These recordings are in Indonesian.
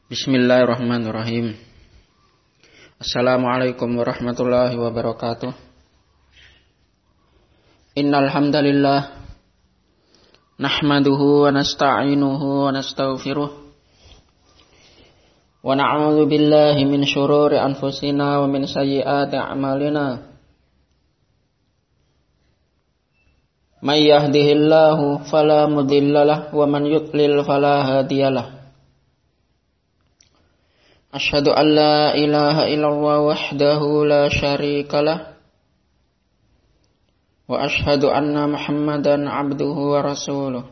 Bismillahirrahmanirrahim. Assalamualaikum warahmatullahi wabarakatuh. Innal hamdalillah nahmaduhu wa nasta'inuhu wa nastaghfiruh wa na'udzu billahi min shururi anfusina wa min sayyiati a'malina. May yahdihillahu fala mudhillalah wa man yudlil fala hadiyalah. Asyhadu an la ilaha illallah wahdahu la syarikalah wa asyhadu anna Muhammadan abduhu wa rasuluh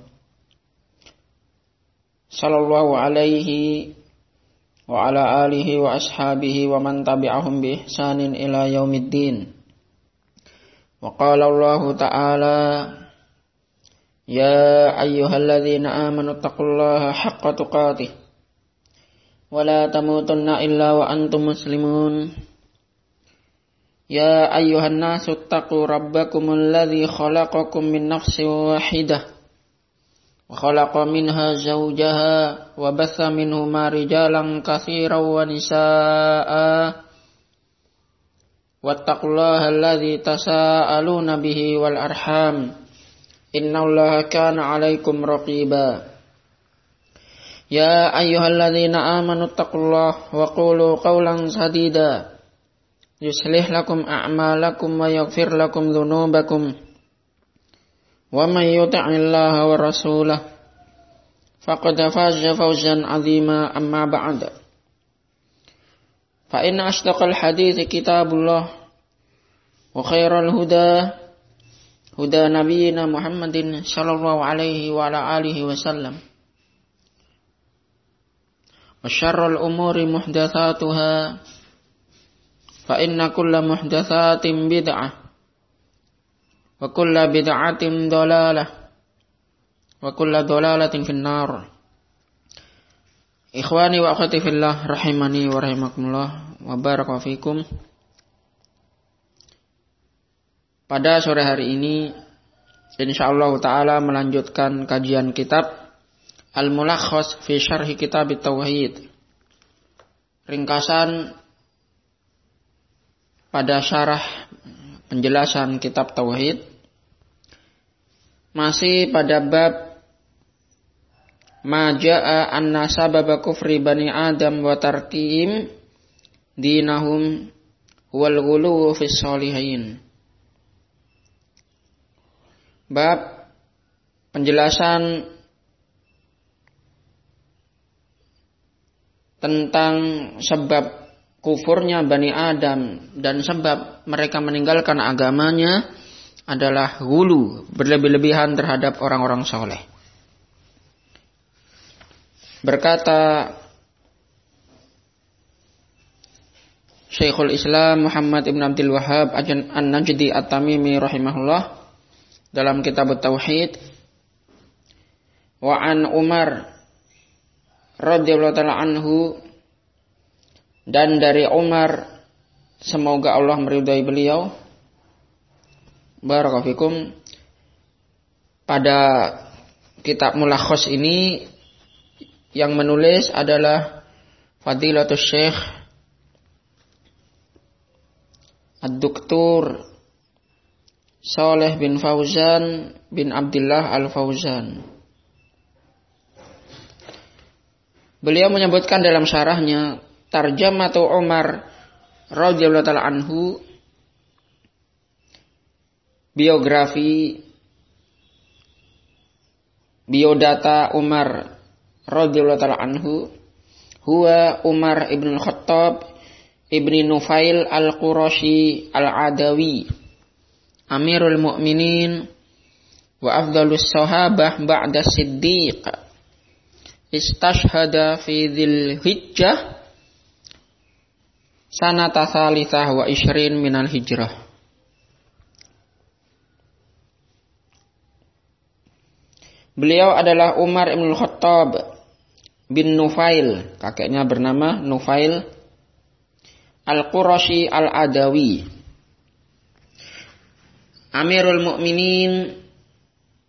sallallahu alaihi wa ala alihi wa ashabihi wa man tabi'ahum bi ihsanin ila yaumiddin. Wa qala Allah ta'ala ya ayyuhalladzina amanu taqullaha haqqa tuqatih ولا تموتن إلا وأنتم مسلمون يا أيها الناس اتقوا ربكم الذي خلقكم من نفس واحدة وخلق منها زوجها وبث منهما رجالا كثيرا ونساء واتقوا الله الذي تساءلون به والأرحام إن الله كان عليكم رقيبا يا أيها الذين آمنوا اتقوا الله وقولوا قولا سديدا يصلح لكم أعمالكم ويغفر لكم ذنوبكم ومن يطع الله ورسوله فقد فاز فوزا عظيما. أما بعد فإن أصدق الحديث كتاب الله وخير الهدى هدى نبينا محمد صلى الله عليه وعلى آله وسلم وشر الأمور محدثاتها فإن كل محدثات بدعة وكل بدعة ضلالة وكل ضلالة في النار. Ikhwani wa akhwati fillah rahimani wa rahimakumullah wa baraka fikum. Pada sore hari ini insyaallah taala melanjutkan kajian kitab Al-Mulakhas fi Syarhi Kitab Tauhid. Ringkasan pada syarah penjelasan kitab Tauhid. Masih pada bab ma jaa anna sababa kufri bani Adam wa tarkihim dinahum wal ghuluw fi sholihin. Bab penjelasan tentang sebab kufurnya Bani Adam dan sebab mereka meninggalkan agamanya adalah ghulu, berlebih-lebihan terhadap orang-orang soleh. Berkata Syekhul Islam Muhammad ibn Abdul Wahhab An-Najdi At-Tamimi rahimahullah dalam kitab Tauhid, wa an Umar radhiyallahu ta'ala anhu, dan dari Umar semoga Allah meridai beliau, barakallahu. Pada kitab Mulakhas ini yang menulis adalah Fadilatul Syekh Ad-Doktor Saleh bin Fauzan bin Abdullah Al-Fauzan. Beliau menyebutkan dalam syarahnya Tarjamatu Umar radhiyallahu ta'ala anhu, biografi biodata Umar radhiyallahu ta'ala anhu, huwa Umar ibn al-Khattab ibn Nufail al-Qurashi al-Adawi Amirul Mu'minin wa afdalus sahabah ba'da Siddiq, istashhada fi dzil hijjah sanata tsalitsah wa ishrin minal hijrah. Beliau adalah Umar ibn Khattab bin Nufail, kakeknya bernama Nufail Al-Qurashi Al-Adawi, Amirul Mukminin,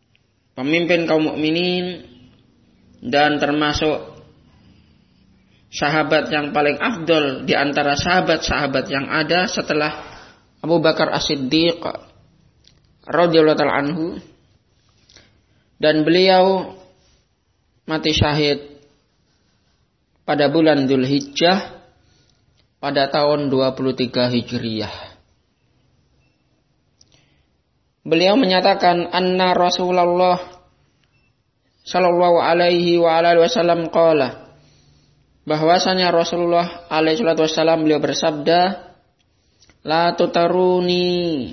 pemimpin kaum mukminin, dan termasuk sahabat yang paling afdol di antara sahabat-sahabat yang ada setelah Abu Bakar As-Siddiq radhiyallahu ta'ala anhu, dan beliau mati syahid pada bulan Dzulhijjah pada tahun 23 Hijriyah. Beliau menyatakan anna Rasulullah sallallahu alaihi wa alihi wasallam qala, bahwasanya Rasulullah alaihi salatu wasallam beliau bersabda, la tutaruni,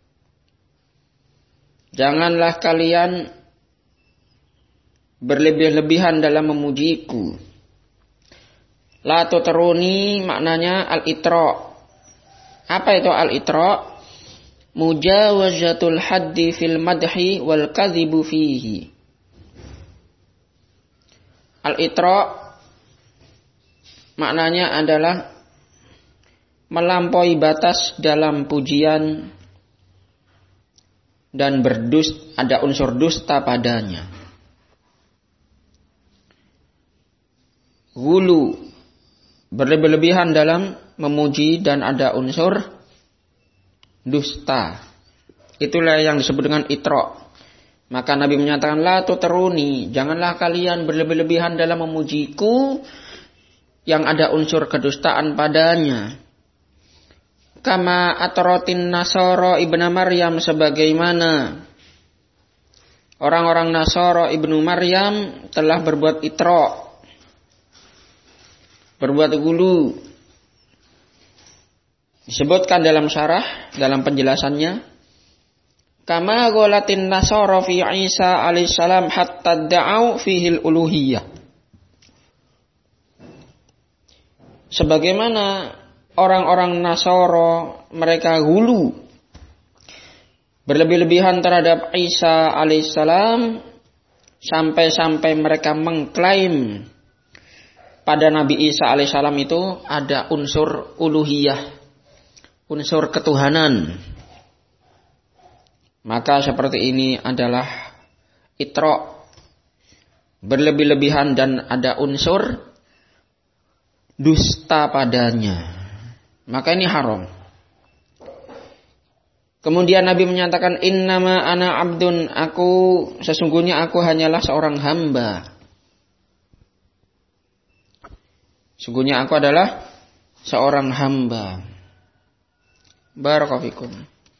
janganlah kalian berlebih-lebihan dalam memujiku. La tutaruni maknanya al-itra. Apa itu al-itra? Mujawazatul haddi fil madhi wal kadhibu fihi. Al-itra maknanya adalah melampaui batas dalam pujian dan ada unsur dusta padanya. Gulu, berlebih-lebihan dalam memuji dan ada unsur dusta. Itulah yang disebut dengan itra. Maka Nabi menyatakan, la tutaruni, janganlah kalian berlebih-lebihan dalam memujiku yang ada unsur kedustaan padanya. Kama atrotin Nasara ibnu Maryam, sebagaimana orang-orang Nasara ibnu Maryam telah berbuat itra, berbuat gulu. Disebutkan dalam syarah, dalam penjelasannya, kama ghalatin Nasara fi Isa alaihissalam hatta da'au fihil uluhiyah. Sebagaimana orang-orang Nasara mereka gulu, berlebih-lebihan terhadap Isa alaihissalam, sampai-sampai mereka mengklaim pada Nabi Isa alaihissalam itu ada unsur uluhiyah, unsur ketuhanan. Maka seperti ini adalah itra, berlebih-lebihan dan ada unsur dusta padanya. Maka ini haram. Kemudian Nabi menyatakan, innama ana abdun, sesungguhnya aku hanyalah seorang hamba. Sesungguhnya aku adalah seorang hamba. Barakallahu fikum.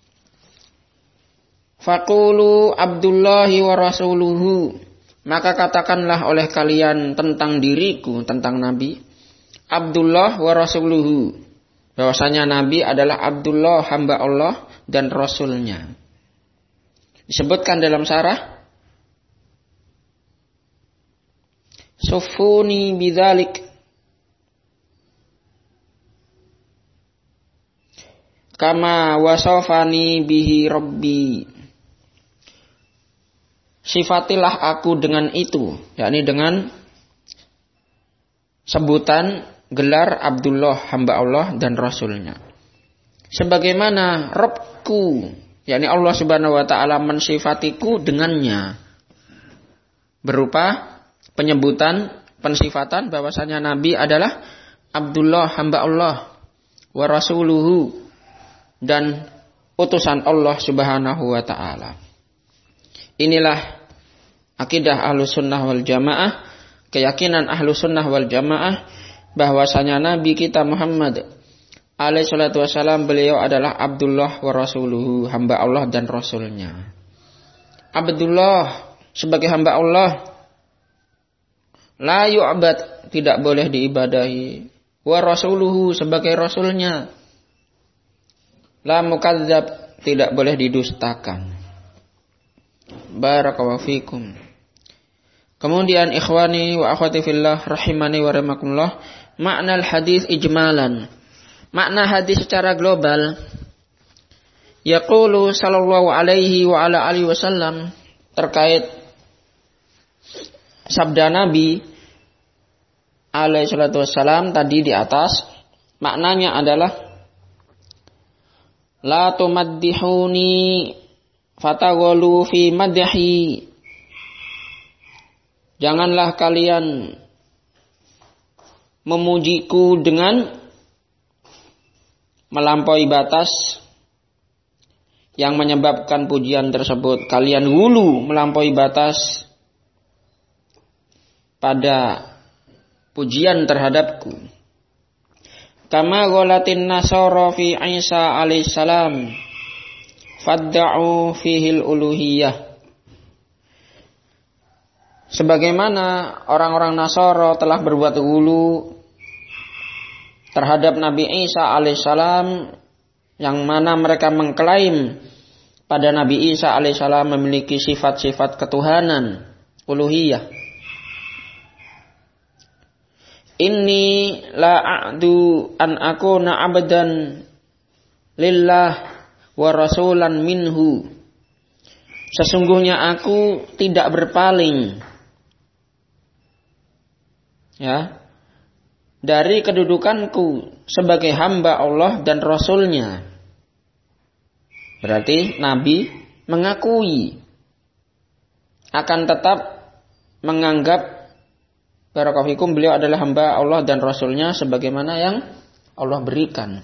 Faqulu Abdullahi wa rasuluhu, maka katakanlah oleh kalian tentang diriku, tentang Nabi, Abdullah wa rasuluhu, bahwasanya Nabi adalah Abdullah, hamba Allah dan Rasulnya. Disebutkan dalam syarah, sufuni bidzalik, kama wasafani bihi rabbi, sifatilah aku dengan itu, yakni dengan sebutan gelar Abdullah, hamba Allah dan Rasulnya. Sebagaimana Rabbku, yakni Allah Subhanahu wa ta'ala mensifatiku dengannya, berupa penyebutan, pensifatan bahwasanya Nabi adalah Abdullah, hamba Allah, wa rasuluhu, dan utusan Allah Subhanahu wa ta'ala. Inilah akidah Ahlus Sunnah wal Jamaah, keyakinan Ahlus Sunnah wal Jamaah bahwasanya Nabi kita Muhammad alaihi salatu wasallam, beliau adalah Abdullah wa rasuluhu, hamba Allah dan Rasulnya. Abdullah sebagai hamba Allah, la yu'bad, tidak boleh diibadahi. Wa rasuluhu sebagai Rasulnya, la mukadzab, tidak boleh didustakan. Barakallahu fikum. Kemudian ikhwani wa akhwati fillah rahimani wa rahimakumullah, makna hadis ijmalan. Makna hadis secara global, yaqulu sallallahu alaihi wa ala alihi wasallam, terkait sabda Nabi alaihi salatu wassalam tadi di atas, maknanya adalah la tumaddihuni fataghalu fi madhi, janganlah kalian memujiku dengan melampaui batas yang menyebabkan pujian tersebut kalian hulu melampaui batas pada pujian terhadapku. Kama ghalatin nasara fi Isa alaihissalam fadda'u fihil uluhiyah. Sebagaimana orang-orang Nasara telah berbuat hulu terhadap Nabi Isa alaihissalam, yang mana mereka mengklaim pada Nabi Isa alaihissalam memiliki sifat-sifat ketuhanan, uluhiyah. Inni la a'du an akuna abdan lillah wa rasulan minhu. Sesungguhnya aku tidak berpaling dari kedudukanku sebagai hamba Allah dan Rasulnya. Berarti Nabi mengakui akan tetap menganggap barakafikum beliau adalah hamba Allah dan Rasulnya sebagaimana yang Allah berikan.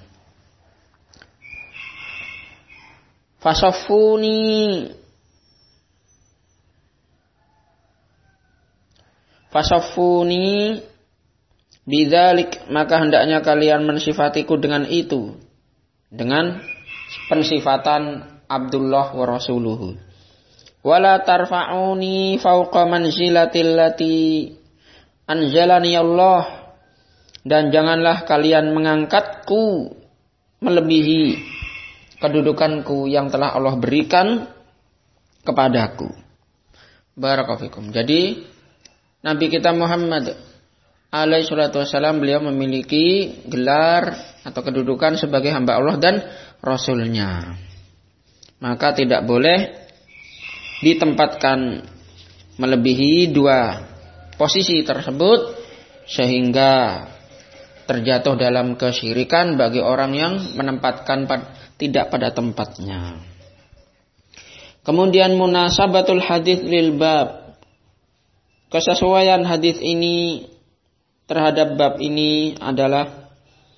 Fasafuni bidzalik, maka hendaknya kalian mensifatiku dengan itu, dengan pensifatan Abdullah wa Rasuluhu. Wala tarfa'uni fauqa manzilatil lati anzalani Allah, dan janganlah kalian mengangkatku melebihi kedudukanku yang telah Allah berikan kepadaku. Barakallahu fikum. Jadi Nabi kita Muhammad alaihi salatu wassalam, beliau memiliki gelar atau kedudukan sebagai hamba Allah dan Rasulnya. Maka tidak boleh ditempatkan melebihi dua posisi tersebut sehingga terjatuh dalam kesyirikan bagi orang yang menempatkan tidak pada tempatnya. Kemudian munasabatul hadits lil bab. Kesesuaian hadis ini terhadap bab ini adalah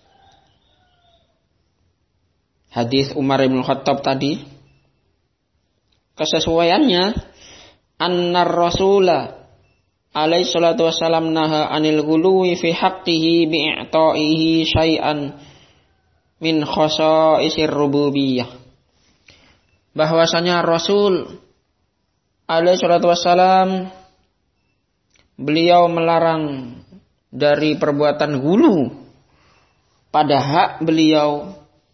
hadis Umar bin Khattab tadi. Kesesuaiannya annar rasula alaihi salatu wassalam naha anil ghuluwi fi haqqihi bi'ta'ihi syai'an min khasa'isir rububiyah. Bahwasanya Rasul alaihi salatu wassalam beliau melarang dari perbuatan hulu pada hak beliau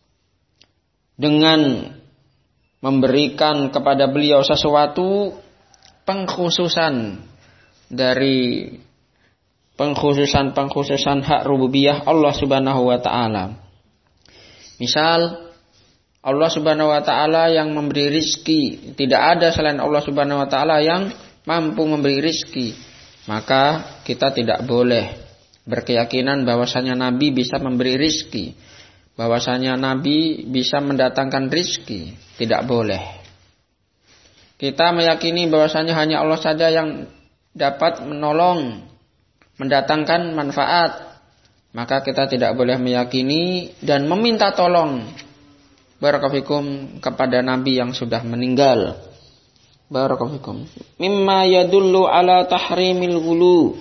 dengan memberikan kepada beliau sesuatu pengkhususan dari pengkhususan hak rububiyah Allah Subhanahu wa taala. Misal Allah Subhanahu wa taala yang memberi rizki, tidak ada selain Allah Subhanahu wa taala yang mampu memberi rizki. Maka kita tidak boleh berkeyakinan bahwasanya Nabi bisa memberi rizki, bahwasanya Nabi bisa mendatangkan rizki. Tidak boleh. Kita meyakini bahwasanya hanya Allah saja yang dapat menolong, mendatangkan manfaat. Maka kita tidak boleh meyakini dan meminta tolong barakafikum kepada Nabi yang sudah meninggal. Barakallahu. Mimma yadullu ala tahrimil ghulu.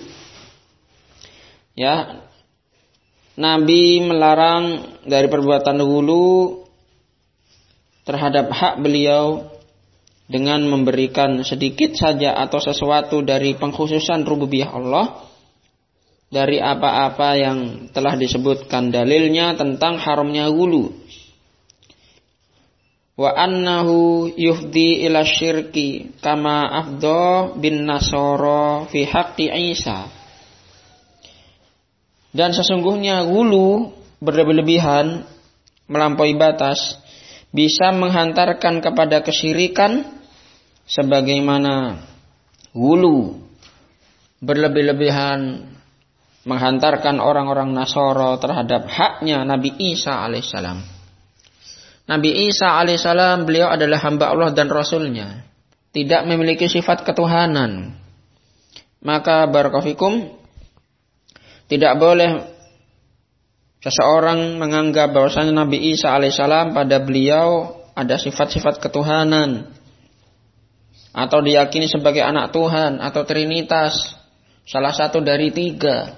Ya. Nabi melarang dari perbuatan ghulu terhadap hak beliau dengan memberikan sedikit saja atau sesuatu dari pengkhususan rububiyah Allah dari apa-apa yang telah disebutkan dalilnya tentang haramnya ghulu. Wa annahu yufdi ila syirki kama afdha bin nasara fi haqqi Isa. Dan sesungguhnya ghulu berlebihan melampaui batas bisa menghantarkan kepada kesyirikan sebagaimana ghulu berlebihan menghantarkan orang-orang Nasara terhadap haknya Nabi Isa alaihissalam. Nabi Isa alaihissalam beliau adalah hamba Allah dan Rasulnya, tidak memiliki sifat ketuhanan. Maka barakallahu fikum, tidak boleh seseorang menganggap bahwasanya Nabi Isa alaihissalam pada beliau ada sifat-sifat ketuhanan, atau diyakini sebagai anak Tuhan atau Trinitas, salah satu dari 3.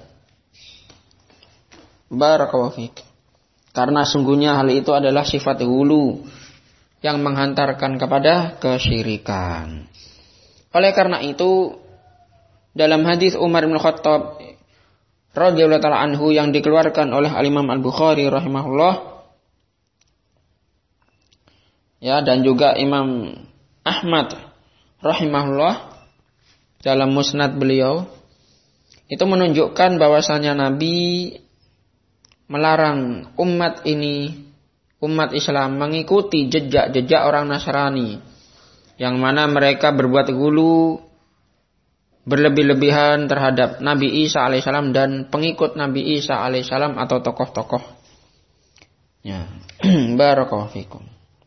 Barakallahu fiik. Karena sungguhnya hal itu adalah sifat hulu yang menghantarkan kepada kesyirikan. Oleh karena itu, dalam hadis Umar bin Khattab radhiyallahu taala anhu yang dikeluarkan oleh Al-Imam Al-Bukhari rahimahullah, ya, dan juga Imam Ahmad rahimahullah dalam musnad beliau, itu menunjukkan bahwasanya Nabi melarang umat ini, umat Islam, mengikuti jejak-jejak orang Nasrani yang mana mereka berbuat gulu, berlebih-lebihan terhadap Nabi Isa alaihissalam dan pengikut Nabi Isa alaihissalam atau tokoh-tokoh. Ya, barakallahu fikum.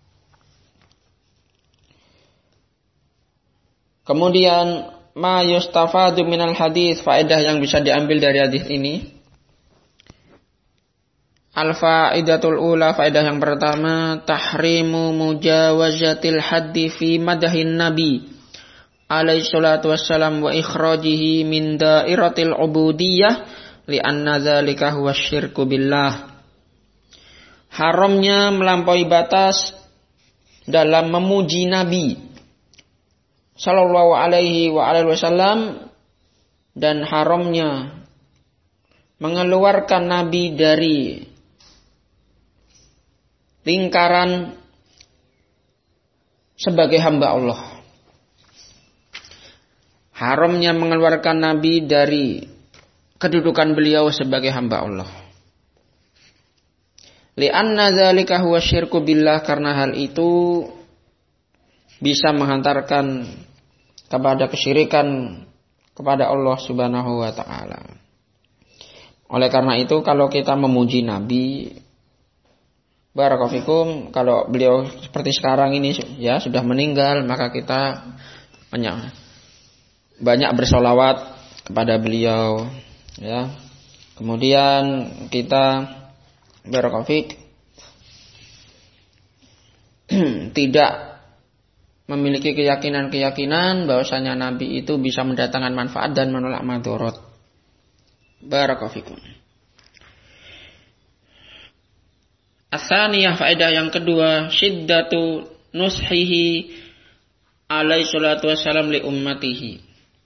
Kemudian ma yustafadu minal hadis, faedah yang bisa diambil dari hadis ini. Al-faidatul ula, faedah yang pertama, tahrimu mujawazatil haddi fi madahin nabi alaihi salatu wassalam wa ikhrajihi min dairatil ubudiyah li'anna dzalika huwa syirku billah. Haramnya melampaui batas dalam memuji Nabi sallallahu alaihi wa alihi wasallam, dan haramnya mengeluarkan Nabi dari lingkaran sebagai hamba Allah. Haramnya mengeluarkan Nabi dari kedudukan beliau sebagai hamba Allah. Li'anna dzalika huwa syirku billah, karena hal itu bisa menghantarkan kepada kesyirikan kepada Allah Subhanahu wa taala. Oleh karena itu, kalau kita memuji Nabi, barakallahu fikum, kalau beliau seperti sekarang ini ya sudah meninggal, maka kita banyak bersolawat kepada beliau, ya. Kemudian kita barakallahu fik tidak memiliki keyakinan bahwasanya Nabi itu bisa mendatangkan manfaat dan menolak madharat. Barakallahu fikum. As-saniyah, faedah yang kedua, syiddatu nushihi alaihi salatu wassalam li ummatihi.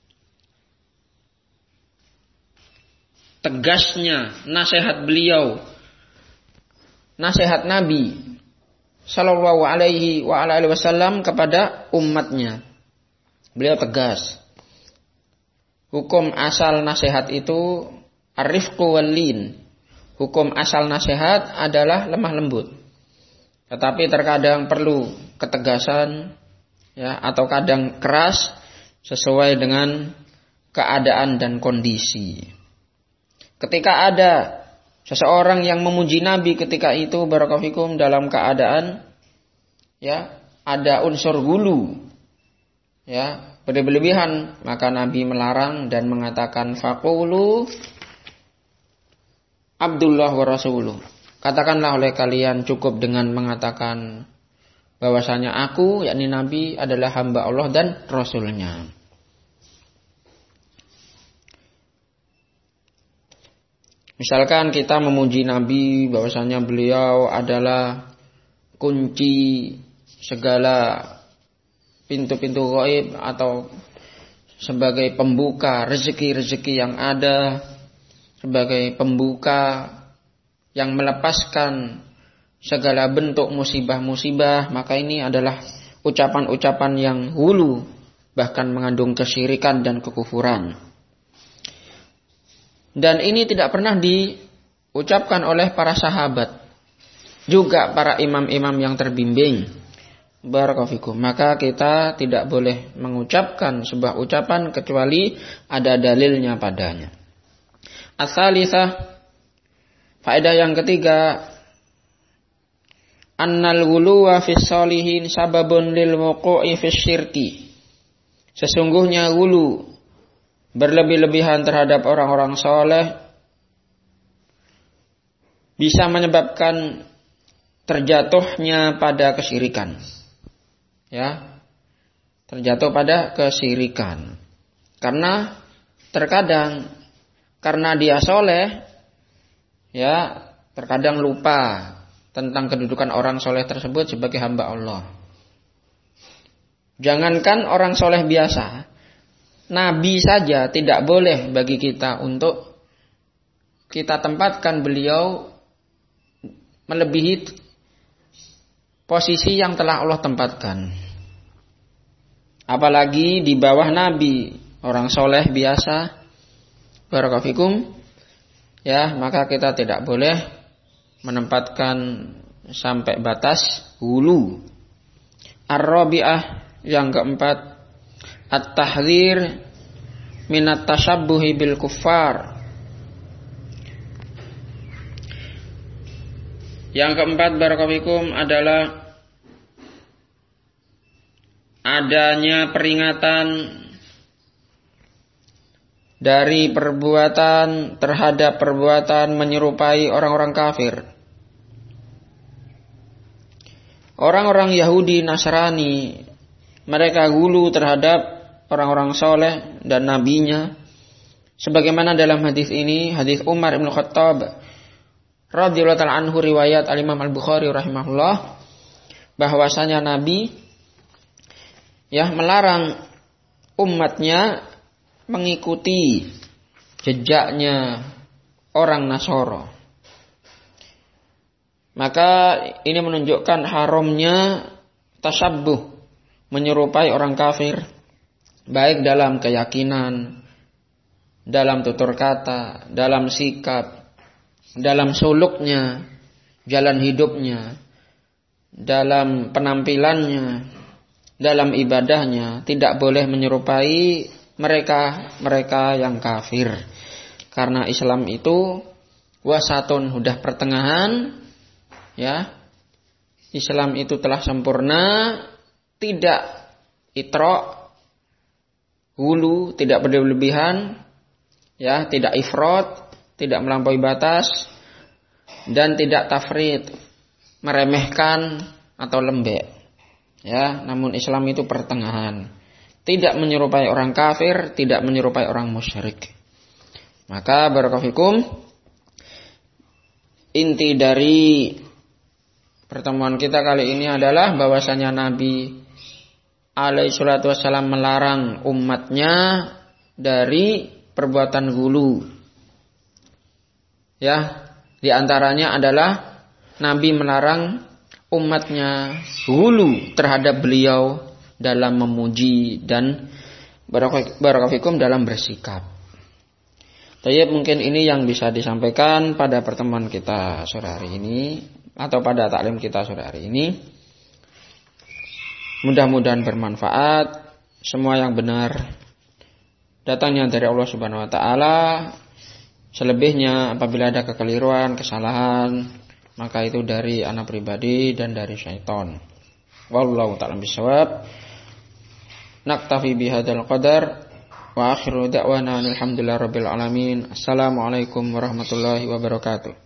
Tegasnya nasihat beliau, nasihat Nabi sallallahu alaihi wa alihi wasallam kepada umatnya. Beliau tegas. Hukum asal nasihat itu ar-rifqu wal-lin. Hukum asal nasihat adalah lemah lembut. Tetapi terkadang perlu ketegasan, ya, atau kadang keras sesuai dengan keadaan dan kondisi. Ketika ada seseorang yang memuji Nabi ketika itu, barakallahu fikum, dalam keadaan ya ada unsur hulu, ya, berlebihan, maka Nabi melarang dan mengatakan faqulu Abdullah wa Rasuluh. Katakanlah oleh kalian cukup dengan mengatakan bahwasanya aku, yakni Nabi, adalah hamba Allah dan Rasulnya. Misalkan kita memuji Nabi bahwasanya beliau adalah kunci segala pintu-pintu gaib atau sebagai pembuka rezeki-rezeki yang ada, sebagai pembuka yang melepaskan segala bentuk musibah-musibah, maka ini adalah ucapan-ucapan yang hulu, bahkan mengandung kesyirikan dan kekufuran. Dan ini tidak pernah diucapkan oleh para sahabat, juga para imam-imam yang terbimbing. Barakallahu fikum. Maka kita tidak boleh mengucapkan sebuah ucapan kecuali ada dalilnya padanya. As-salisah, faedah yang ketiga, annal ghuluwa fis sholihin sababun lil wuqu'i fis syirki. Sesungguhnya ghulu, berlebih-lebihan terhadap orang-orang soleh, bisa menyebabkan terjatuhnya pada kesyirikan. Ya, terjatuh pada kesyirikan. Karena terkadang karena dia soleh, ya, terkadang lupa tentang kedudukan orang soleh tersebut sebagai hamba Allah. Jangankan orang soleh biasa, Nabi saja tidak boleh bagi kita untuk kita tempatkan beliau melebihi posisi yang telah Allah tempatkan. Apalagi di bawah Nabi, orang soleh biasa, barakallahu fikum, ya, maka kita tidak boleh menempatkan sampai batas hulu. Ar-rabi'ah, yang keempat, at-tahdzir minat tashabbuhi bil kuffar. Yang keempat, barakallahu fikum, adalah adanya peringatan dari perbuatan terhadap perbuatan menyerupai orang-orang kafir. Orang-orang Yahudi Nasrani, mereka gulu terhadap orang-orang soleh dan nabinya. Sebagaimana dalam hadis ini, hadis Umar bin Khattab radhiyallahu ta'ala anhu, riwayat Al-Imam Al-Bukhari rahimahullah, bahwasanya Nabi melarang umatnya mengikuti jejaknya orang Nasoro. Maka ini menunjukkan haramnya tasabbuh, menyerupai orang kafir, baik dalam keyakinan, dalam tutur kata, dalam sikap, dalam suluknya, jalan hidupnya, dalam penampilannya, dalam ibadahnya. Tidak boleh menyerupai mereka yang kafir. Karena Islam itu wasatun, sudah pertengahan, ya. Islam itu telah sempurna, tidak itrok, hulu, tidak berlebihan, ya, tidak ifrat, tidak melampaui batas, dan tidak tafrid, meremehkan atau lembek. Ya, namun Islam itu pertengahan, tidak menyerupai orang kafir, tidak menyerupai orang musyrik. Maka barakallahu fikum, inti dari pertemuan kita kali ini adalah bahwasanya Nabi alaihi salatu wassalam melarang umatnya dari perbuatan gulu. Ya, di antaranya adalah Nabi melarang umatnya gulu terhadap beliau dalam memuji dan barakallahu fikum dalam bersikap. Tayyib, mungkin ini yang bisa disampaikan pada pertemuan kita sore hari ini atau pada taklim kita sore hari ini. Mudah-mudahan bermanfaat. Semua yang benar datangnya dari Allah Subhanahu wa taala. Selebihnya apabila ada kekeliruan, kesalahan, maka itu dari anak pribadi dan dari syaitan. Wallahu ta'ala bishawab. Naktafi bihadzal qadar. Wa akhiru da'wana alhamdulillahi rabbil alamin. Assalamualaikum warahmatullahi wabarakatuh.